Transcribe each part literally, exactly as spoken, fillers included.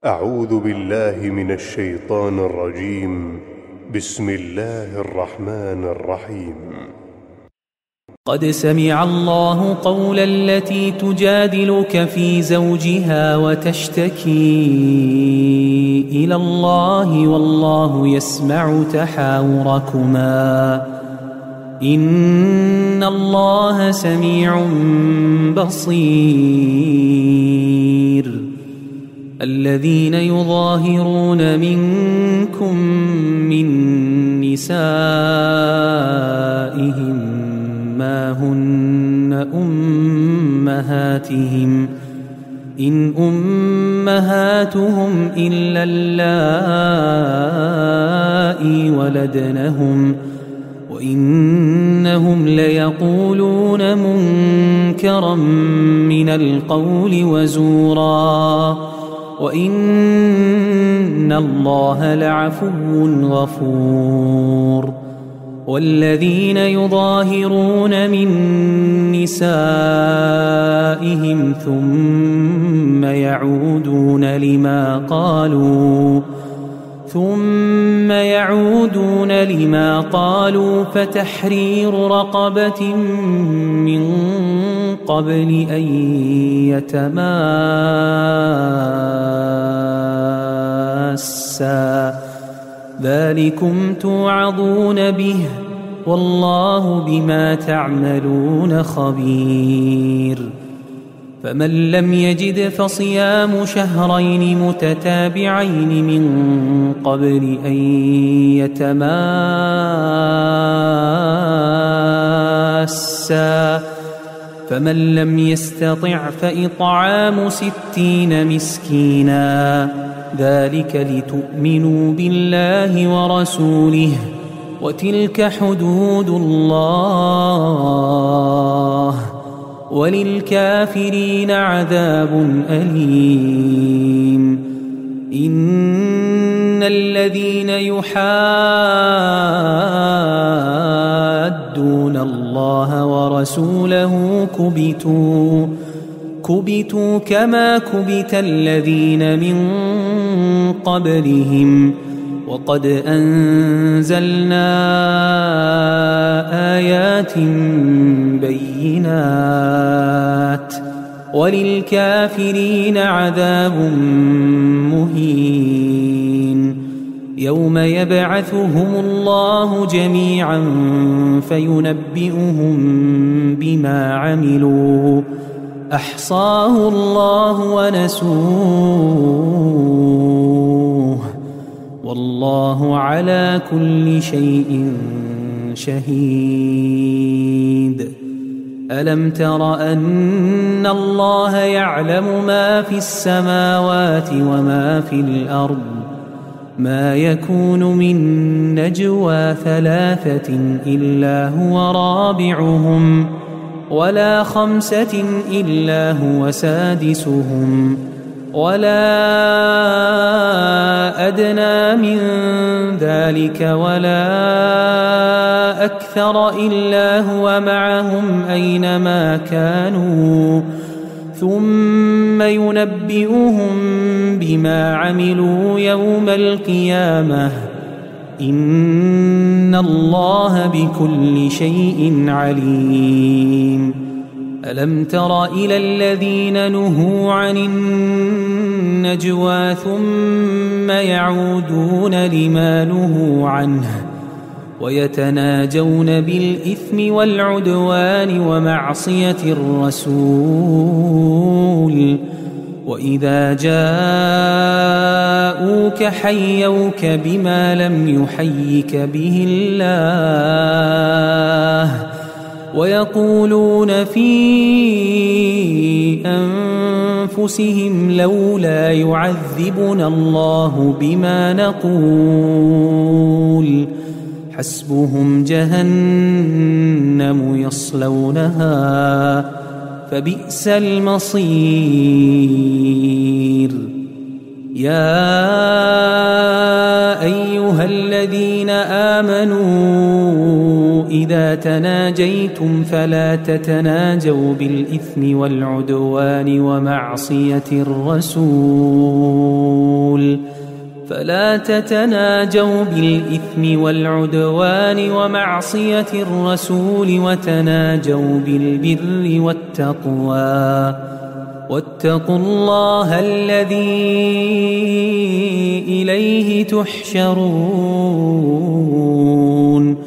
أعوذ بالله من الشيطان الرجيم. بسم الله الرحمن الرحيم. قد سمع الله قول التي تجادلك في زوجها وتشتكي إلى الله والله يسمع تحاوركما إن الله سميع بصير. الذين يظاهرون منكم من نسائهم ما هن أمهاتهم إن أمهاتهم إلا اللائي ولدنهم وإنهم ليقولون منكرا من القول وزورا وإن الله لعفو غفور. والذين يظاهرون من نسائهم ثم يعودون لما قالوا ثم يعودون لما قالوا فتحرير رقبة من قبل أن يتماسا ذلكم توعظون به والله بما تعملون خبير. فمن لم يجد فصيام شهرين متتابعين من قبل أن يتماسا فمن لم يستطع فإطعام ستين مسكينا ذلك لتؤمنوا بالله ورسوله وتلك حدود الله وللكافرين عذاب أليم. إن الذين يحادون الله ورسوله كبتوا كبتوا كما كبت الذين من قبلهم وقد أنزلنا آيات بينات وللكافرين عذاب مهين. يوم يبعثهم الله جميعا فينبئهم بما عملوا أحصاه الله ونسوه والله على كل شيء شهيد. ألم تر أن الله يعلم ما في السماوات وما في الأرض ما يكون من نجوى ثلاثة إلا هو رابعهم ولا خمسة إلا هو سادسهم ولا أدنى من ذلك ولا أكثر إلا هو معهم أينما كانوا ثم ينبئهم بما عملوا يوم القيامة إن الله بكل شيء عليم. ألم تر إلى الذين نهوا عن النجوى ثم يعودون لما نهوا عنه ويتناجون بالإثم والعدوان ومعصية الرسول وإذا جاءوك حيوك بما لم يحيك به الله ويقولون في أنفسهم لولا يعذبنا الله بما نقول حسبهم جهنم يصلونها فبئس المصير. يا أيها الذين آمنوا إذا تناجيتم فلا تتناجوا بالإثم والعدوان ومعصية الرسول فلا تتناجوا بالإثم والعدوان ومعصية الرسول وتناجوا بالبر والتقوى واتقوا الله الذي إليه تحشرون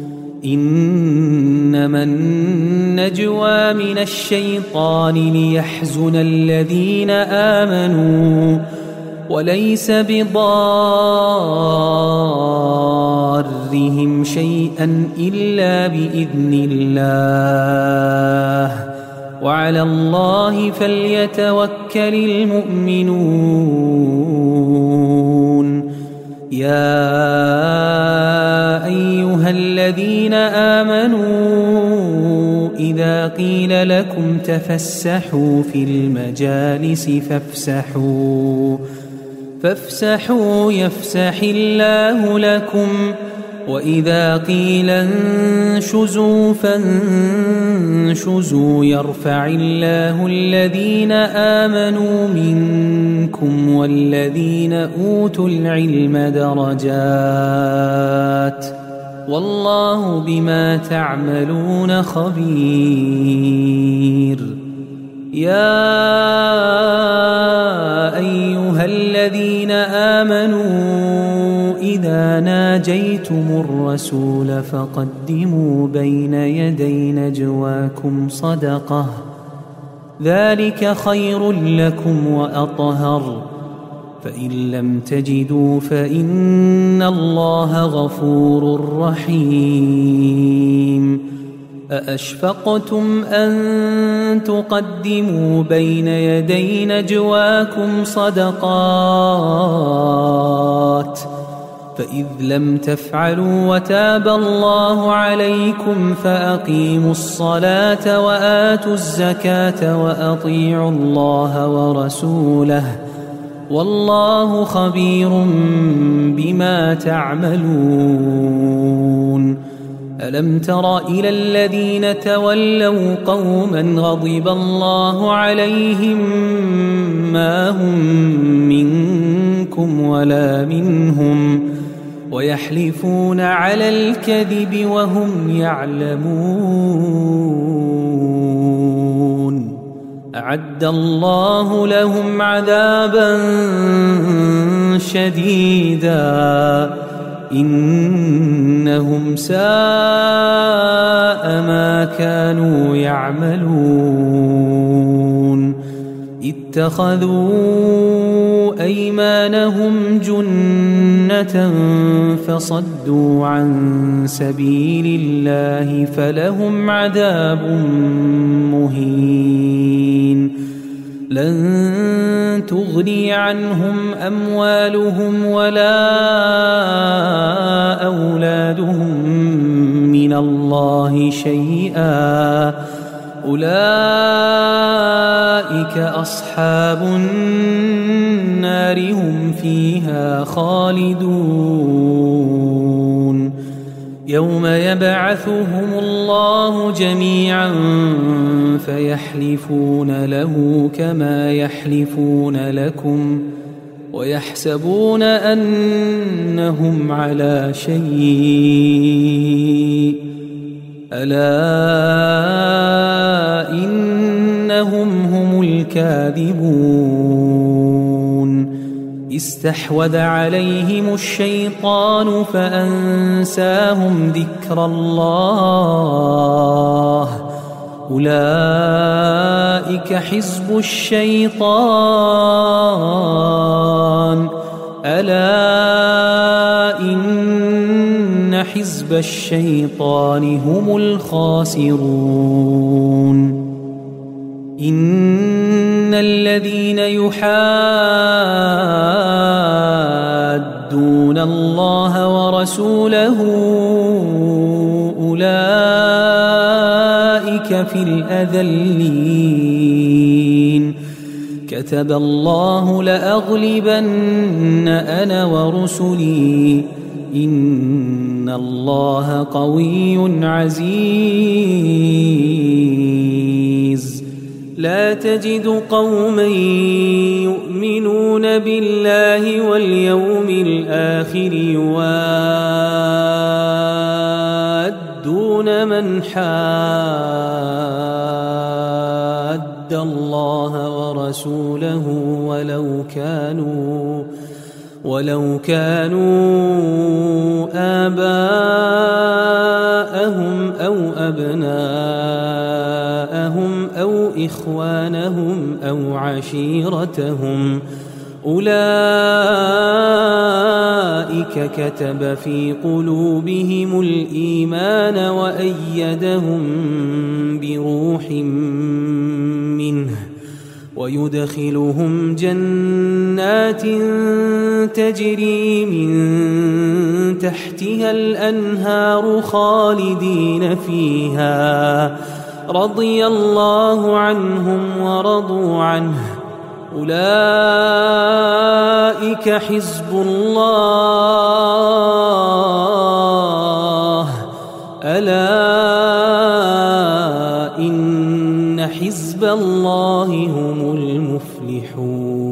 إنما النجوى من الشيطان ليحزن الذين آمنوا وليس بضارهم شيئا إلا بإذن الله وعلى الله فليتوكل المؤمنون يا أيها الذين آمنوا إذا قيل لكم تفسحوا في المجالس فافسحوا فافسحوا يفسح الله لكم وإذا قيل انشزوا فانشزوا يرفع الله الذين آمنوا منكم والذين أوتوا العلم درجات والله بما تعملون خبير يا أيها الذين آمنوا إذا ناجيتم الرسول فقدموا بين يدي نجواكم صدقة ذلك خير لكم وأطهر فإن لم تجدوا فإن الله غفور رحيم أأشفقتم أن تقدموا بين يدي نجواكم صدقات فإذ لم تفعلوا وتاب الله عليكم فأقيموا الصلاة وآتوا الزكاة وأطيعوا الله ورسوله والله خبير بما تعملون ألم تر إلى الذين تولوا قوما غضب الله عليهم ما هم منكم ولا منهم ويحلفون على الكذب وهم يعلمون أعد الله لهم عذابا شديدا إنهم ساء ما كانوا يعملون اتخذوا أيمانهم جنة فصدوا عن سبيل الله فلهم عذاب مهين لن تغني عنهم أموالهم ولا أولادهم من الله شيئا أولئك أصحاب النار هم فيها خالدون يوم يبعثهم الله جميعا فيحلفون له كما يحلفون لكم ويحسبون أنهم على شيء ألا إنهم هم الكاذبون استحوذ عليهم الشيطان فأنساهم ذكر الله أولئك حزب الشيطان ألا إن حزب الشيطان هم الخاسرون إن الذين يحادون الله ورسوله أولئك في الأذلين كتب الله لأغلبن أنا ورسلي إن الله قوي عزيز لا تجد قوما يؤمنون بالله واليوم الآخر يوادون من حاد الله ورسوله ولو كانوا ولو كانوا آباءهم أو أبناءهم أو إخوانهم أو عشيرتهم أولئك كتب في قلوبهم الإيمان وأيدهم بروح منه ويدخلهم جنات تجري من تحتها الأنهار خالدين فيها رضي الله عنهم ورضوا عنه أولئك حزب الله ألا إن حزب الله هم المفلحون.